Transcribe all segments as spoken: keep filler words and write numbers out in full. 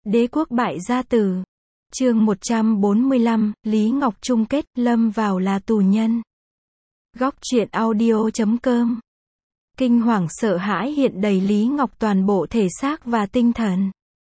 Đế quốc bại gia tử. Chương một trăm bốn mươi lăm, Lý Ngọc chung kết, lâm vào là tù nhân. Góc truyện audio chấm com. Kinh hoàng sợ hãi hiện đầy Lý Ngọc toàn bộ thể xác và tinh thần.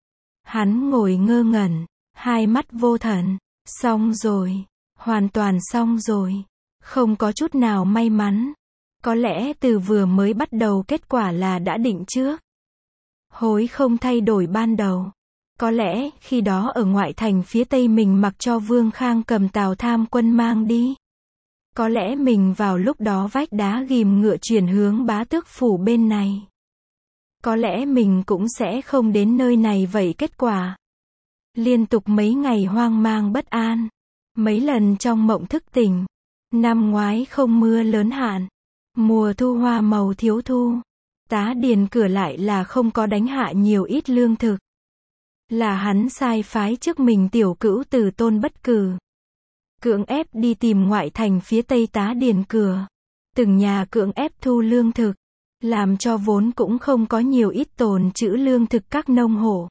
Hắn ngồi ngơ ngẩn, hai mắt vô thần. Xong rồi, hoàn toàn xong rồi. Không có chút nào may mắn. Có lẽ từ vừa mới bắt đầu kết quả là đã định trước. Hối không thay đổi ban đầu. Có lẽ, khi đó ở ngoại thành phía tây mình mặc cho Vương Khang cầm Tào Tham quân mang đi. Có lẽ mình vào lúc đó vách đá ghim ngựa chuyển hướng Bá Tước phủ bên này. Có lẽ mình cũng sẽ không đến nơi này vậy kết quả. Liên tục mấy ngày hoang mang bất an. Mấy lần trong mộng thức tỉnh. Năm ngoái không mưa lớn hạn. Mùa thu hoa màu thiếu thu. Tá điền cửa lại là không có đánh hạ nhiều ít lương thực. Là hắn sai phái trước mình tiểu cữu Từ Tôn Bất Cử. Cưỡng ép đi tìm ngoại thành phía tây tá điền cửa. Từng nhà cưỡng ép thu lương thực. Làm cho vốn cũng không có nhiều ít tồn trữ lương thực các nông hộ.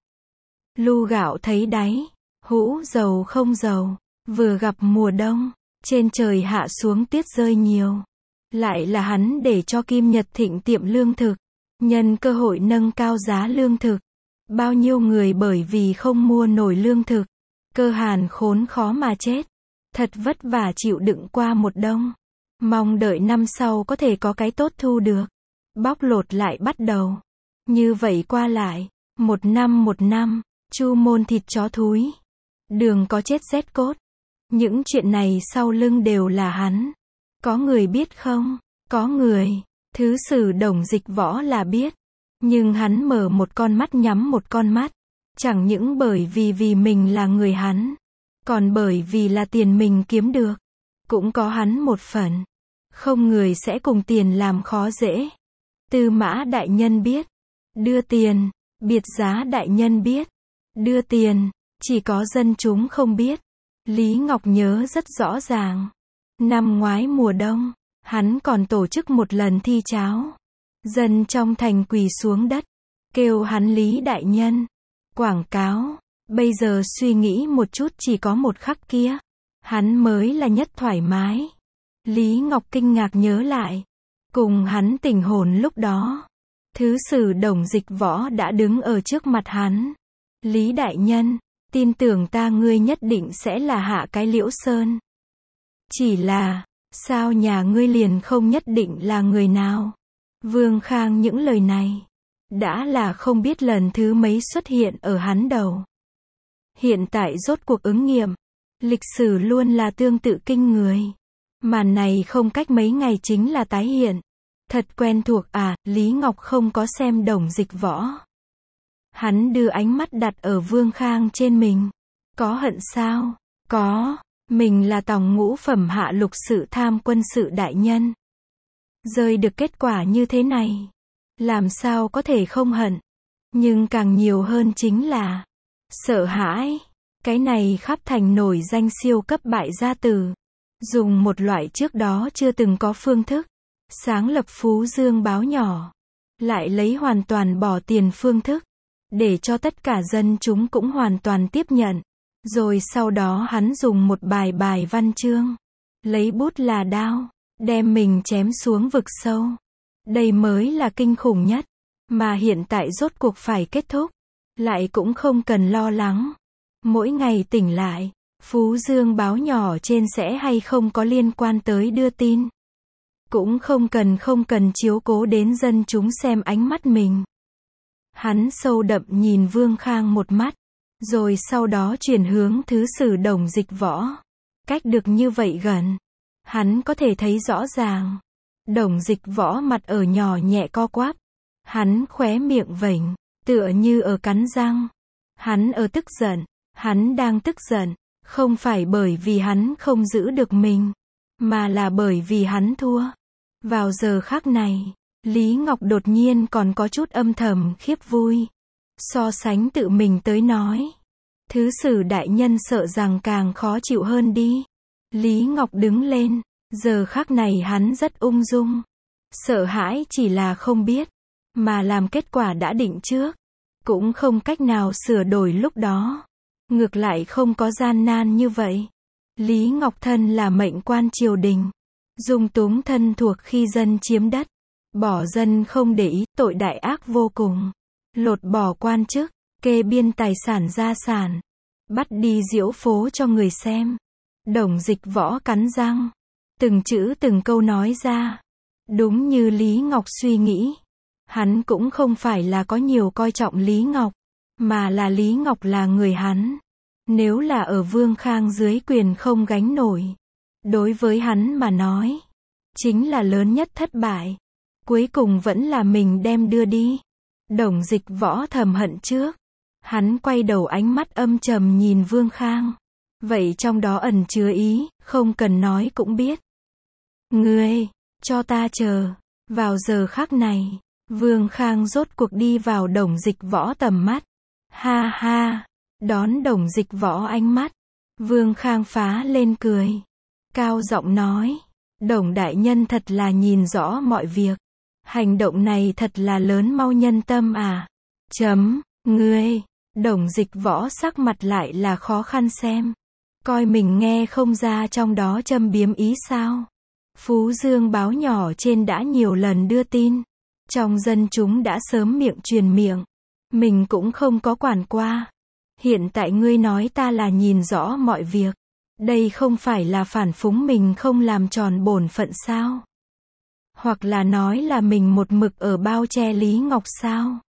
Lu gạo thấy đáy. Hũ dầu không dầu. Vừa gặp mùa đông. Trên trời hạ xuống tuyết rơi nhiều. Lại là hắn để cho Kim Nhật Thịnh tiệm lương thực. Nhân cơ hội nâng cao giá lương thực. Bao nhiêu người bởi vì không mua nổi lương thực. Cơ hàn khốn khó mà chết. Thật vất vả chịu đựng qua một đông. Mong đợi năm sau có thể có cái tốt thu được. Bóc lột lại bắt đầu. Như vậy qua lại. Một năm một năm. Chu môn thịt chó thúi. Đường có chết rét cốt. Những chuyện này sau lưng đều là hắn. Có người biết không? Có người. Thứ sử Đồng Dịch Võ là biết. Nhưng hắn mở một con mắt nhắm một con mắt. Chẳng những bởi vì vì mình là người hắn. Còn bởi vì là tiền mình kiếm được. Cũng có hắn một phần. Không người sẽ cùng tiền làm khó dễ. Tư Mã đại nhân biết. Đưa tiền. Biệt Giá đại nhân biết. Đưa tiền. Chỉ có dân chúng không biết. Lý Ngọc nhớ rất rõ ràng. Năm ngoái mùa đông. Hắn còn tổ chức một lần thi cháo. Dân trong thành quỳ xuống đất. Kêu hắn Lý đại nhân. Quảng cáo. Bây giờ suy nghĩ một chút chỉ có một khắc kia. Hắn mới là nhất thoải mái. Lý Ngọc kinh ngạc nhớ lại. Cùng hắn tỉnh hồn lúc đó. Thứ sử Đồng Dịch Võ đã đứng ở trước mặt hắn. Lý đại nhân. Tin tưởng ta ngươi nhất định sẽ là hạ cái Liễu Sơn. Chỉ là. Sao nhà ngươi liền không nhất định là người nào? Vương Khang những lời này. Đã là không biết lần thứ mấy xuất hiện ở hắn đầu. Hiện tại rốt cuộc ứng nghiệm. Lịch sử luôn là tương tự kinh người. Màn này không cách mấy ngày chính là tái hiện. Thật quen thuộc à, Lý Ngọc không có xem Đồng Dịch Võ. Hắn đưa ánh mắt đặt ở Vương Khang trên mình. Có hận sao? Có. Mình là tòng ngũ phẩm hạ lục sự tham quân sự đại nhân. Rơi được kết quả như thế này. Làm sao có thể không hận. Nhưng càng nhiều hơn chính là sợ hãi. Cái này khắp thành nổi danh siêu cấp bại gia tử. Dùng một loại trước đó chưa từng có phương thức. Sáng lập Phú Dương báo nhỏ. Lại lấy hoàn toàn bỏ tiền phương thức. Để cho tất cả dân chúng cũng hoàn toàn tiếp nhận. Rồi sau đó hắn dùng một bài bài văn chương. Lấy bút là đao. Đem mình chém xuống vực sâu. Đây mới là kinh khủng nhất. Mà hiện tại rốt cuộc phải kết thúc. Lại cũng không cần lo lắng. Mỗi ngày tỉnh lại. Phú Dương báo nhỏ trên sẽ hay không có liên quan tới đưa tin. Cũng không cần không cần chiếu cố đến dân chúng xem ánh mắt mình. Hắn sâu đậm nhìn Vương Khang một mắt. Rồi sau đó chuyển hướng thứ sử Đồng Dịch Võ. Cách được như vậy gần. Hắn có thể thấy rõ ràng. Đồng Dịch Võ mặt ở nhỏ nhẹ co quắp. Hắn khóe miệng vểnh. Tựa như ở cắn răng. Hắn ở tức giận. Hắn đang tức giận. Không phải bởi vì hắn không giữ được mình. Mà là bởi vì hắn thua. Vào giờ khắc này. Lý Ngọc đột nhiên còn có chút âm thầm khiếp vui. So sánh tự mình tới nói. Thứ sử đại nhân sợ rằng càng khó chịu hơn đi. Lý Ngọc đứng lên. Giờ khắc này hắn rất ung dung. Sợ hãi chỉ là không biết. Mà làm kết quả đã định trước. cũng không cách nào sửa đổi lúc đó. Ngược lại không có gian nan như vậy. Lý Ngọc thân là mệnh quan triều đình, dung túng thân thuộc khi dân chiếm đất, bỏ dân không để ý, tội đại ác vô cùng. Lột bỏ quan chức, kê biên tài sản gia sản, bắt đi diễu phố cho người xem. Đồng Dịch Võ cắn răng, từng chữ từng câu nói ra. Đúng như Lý Ngọc suy nghĩ, hắn cũng không phải là có nhiều coi trọng Lý Ngọc, mà là Lý Ngọc là người hắn. Nếu là ở Vương Khang dưới quyền không gánh nổi, đối với hắn mà nói, chính là lớn nhất thất bại. Cuối cùng vẫn là mình đem đưa đi. Đồng Dịch Võ thầm hận trước. Hắn quay đầu ánh mắt âm trầm nhìn Vương Khang. Vậy trong đó ẩn chứa ý, không cần nói cũng biết. Ngươi, cho ta chờ. Vào giờ khắc này, Vương Khang rốt cuộc đi vào Đồng Dịch Võ tầm mắt. Ha ha, đón Đồng Dịch Võ ánh mắt. Vương Khang phá lên cười. Cao giọng nói, Đồng đại nhân thật là nhìn rõ mọi việc. Hành động này thật là lớn mau nhân tâm à. Chấm, ngươi. Đồng Dịch Võ sắc mặt lại là khó khăn xem. Coi mình nghe không ra trong đó châm biếm ý sao. Phú Dương báo nhỏ trên đã nhiều lần đưa tin. Trong dân chúng đã sớm miệng truyền miệng. Mình cũng không có quản qua. Hiện tại ngươi nói ta là nhìn rõ mọi việc. Đây không phải là phản phúng mình không làm tròn bổn phận sao? Hoặc là nói là mình một mực ở bao che Lý Ngọc sao?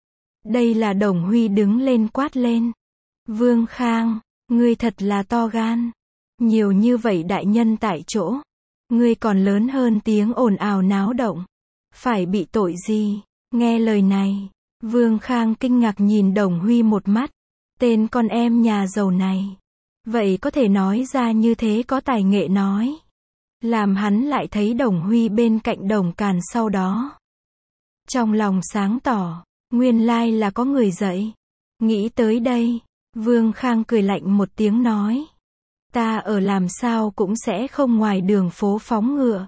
Đây là Đồng Huy đứng lên quát lên. Vương Khang, ngươi thật là to gan. Nhiều như vậy đại nhân tại chỗ. Ngươi còn lớn hơn tiếng ồn ào náo động. Phải bị tội gì? Nghe lời này, Vương Khang kinh ngạc nhìn Đồng Huy một mắt. Tên con em nhà giàu này. Vậy có thể nói ra như thế có tài nghệ nói. Làm hắn lại thấy Đồng Huy bên cạnh Đồng Càn sau đó. Trong lòng sáng tỏ, nguyên lai là có người dạy. Nghĩ tới đây, Vương Khang cười lạnh một tiếng nói. Ta ở làm sao cũng sẽ không ngoài đường phố phóng ngựa.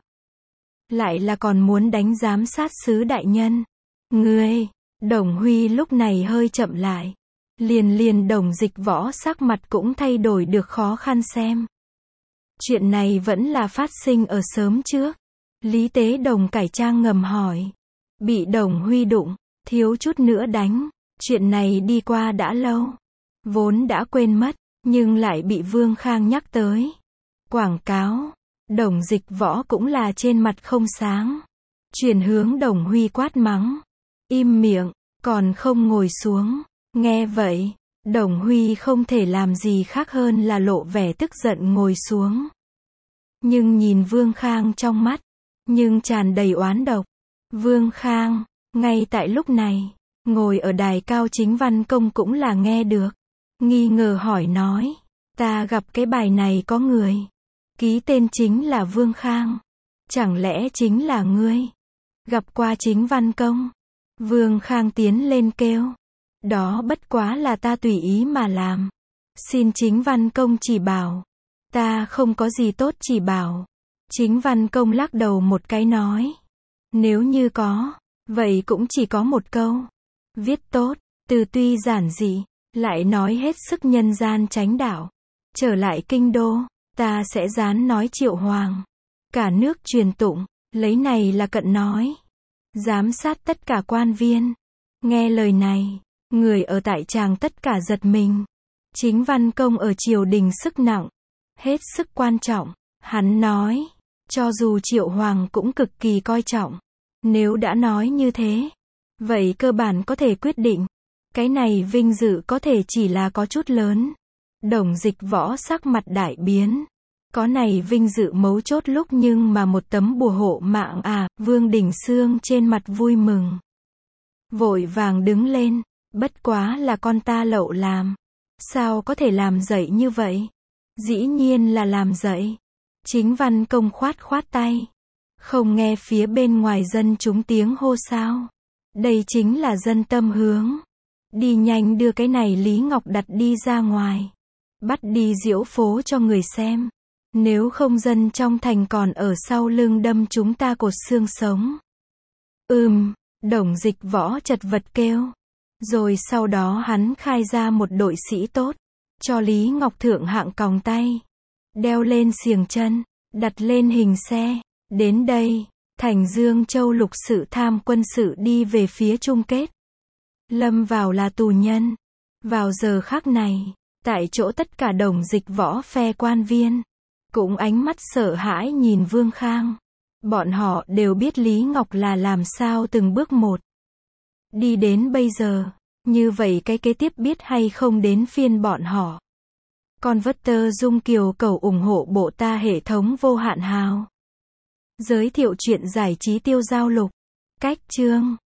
Lại là còn muốn đánh giám sát sứ đại nhân. Ngươi, Đồng Huy lúc này hơi chậm lại. Liền liền Đồng Dịch Võ sắc mặt cũng thay đổi được khó khăn xem. Chuyện này vẫn là phát sinh ở sớm trước. Lý Tế Đồng cải trang ngầm hỏi. Bị Đồng Huy đụng, thiếu chút nữa đánh. Chuyện này đi qua đã lâu. Vốn đã quên mất, nhưng lại bị Vương Khang nhắc tới. Quảng cáo, Đồng Dịch Võ cũng là trên mặt không sáng. Chuyển hướng Đồng Huy quát mắng. Im miệng, còn không ngồi xuống. Nghe vậy, Đồng Huy không thể làm gì khác hơn là lộ vẻ tức giận ngồi xuống. Nhưng nhìn Vương Khang trong mắt, nhưng tràn đầy oán độc. Vương Khang, ngay tại lúc này, ngồi ở đài cao Chính Văn Công cũng là nghe được. Nghi ngờ hỏi nói, ta gặp cái bài này có người. Ký tên chính là Vương Khang. Chẳng lẽ chính là ngươi? Gặp qua Chính Văn Công. Vương Khang tiến lên kêu. Đó bất quá là ta tùy ý mà làm. Xin Chính Văn Công chỉ bảo. Ta không có gì tốt chỉ bảo. Chính Văn Công lắc đầu một cái nói. Nếu như có, vậy cũng chỉ có một câu. Viết tốt, từ tuy giản dị, lại nói hết sức nhân gian chánh đạo. Trở lại kinh đô, ta sẽ dán nói Triệu Hoàng. Cả nước truyền tụng, lấy này là cận nói. Giám sát tất cả quan viên. Nghe lời này, người ở tại tràng tất cả giật mình. Chính Văn Công ở triều đình sức nặng, hết sức quan trọng. Hắn nói, cho dù Triệu Hoàng cũng cực kỳ coi trọng. Nếu đã nói như thế, vậy cơ bản có thể quyết định. Cái này vinh dự có thể chỉ là có chút lớn. Đồng Dịch Võ sắc mặt đại biến. Có này vinh dự mấu chốt lúc nhưng mà một tấm bùa hộ mạng à, Vương Đình Xương trên mặt vui mừng. Vội vàng đứng lên, bất quá là con ta lậu làm. Sao có thể làm dậy như vậy? Dĩ nhiên là làm dậy. Chính Văn Công khoát khoát tay. Không nghe phía bên ngoài dân chúng tiếng hô sao. Đây chính là dân tâm hướng. Đi nhanh đưa cái này Lý Ngọc đặt đi ra ngoài. Bắt đi diễu phố cho người xem. Nếu không dân trong thành còn ở sau lưng đâm chúng ta cột xương sống. Ừm, Đồng Dịch Võ chật vật kêu. Rồi sau đó hắn khai ra một đội sĩ tốt, cho Lý Ngọc thượng hạng còng tay, đeo lên xiềng chân, đặt lên hình xe. Đến đây, thành Dương Châu lục sự tham quân sự đi về phía chung kết. Lâm vào là tù nhân. Vào giờ khắc này, tại chỗ tất cả đồng dịch võ phe quan viên, cũng ánh mắt sợ hãi nhìn Vương Khang. Bọn họ đều biết Lý Ngọc là làm sao từng bước một đi đến bây giờ. Như vậy cái kế tiếp biết hay không đến phiên bọn họ. Converter Dung Kiều cầu ủng hộ bộ ta hệ thống vô hạn hào. Giới thiệu truyện giải trí tiêu giao lục. Cách chương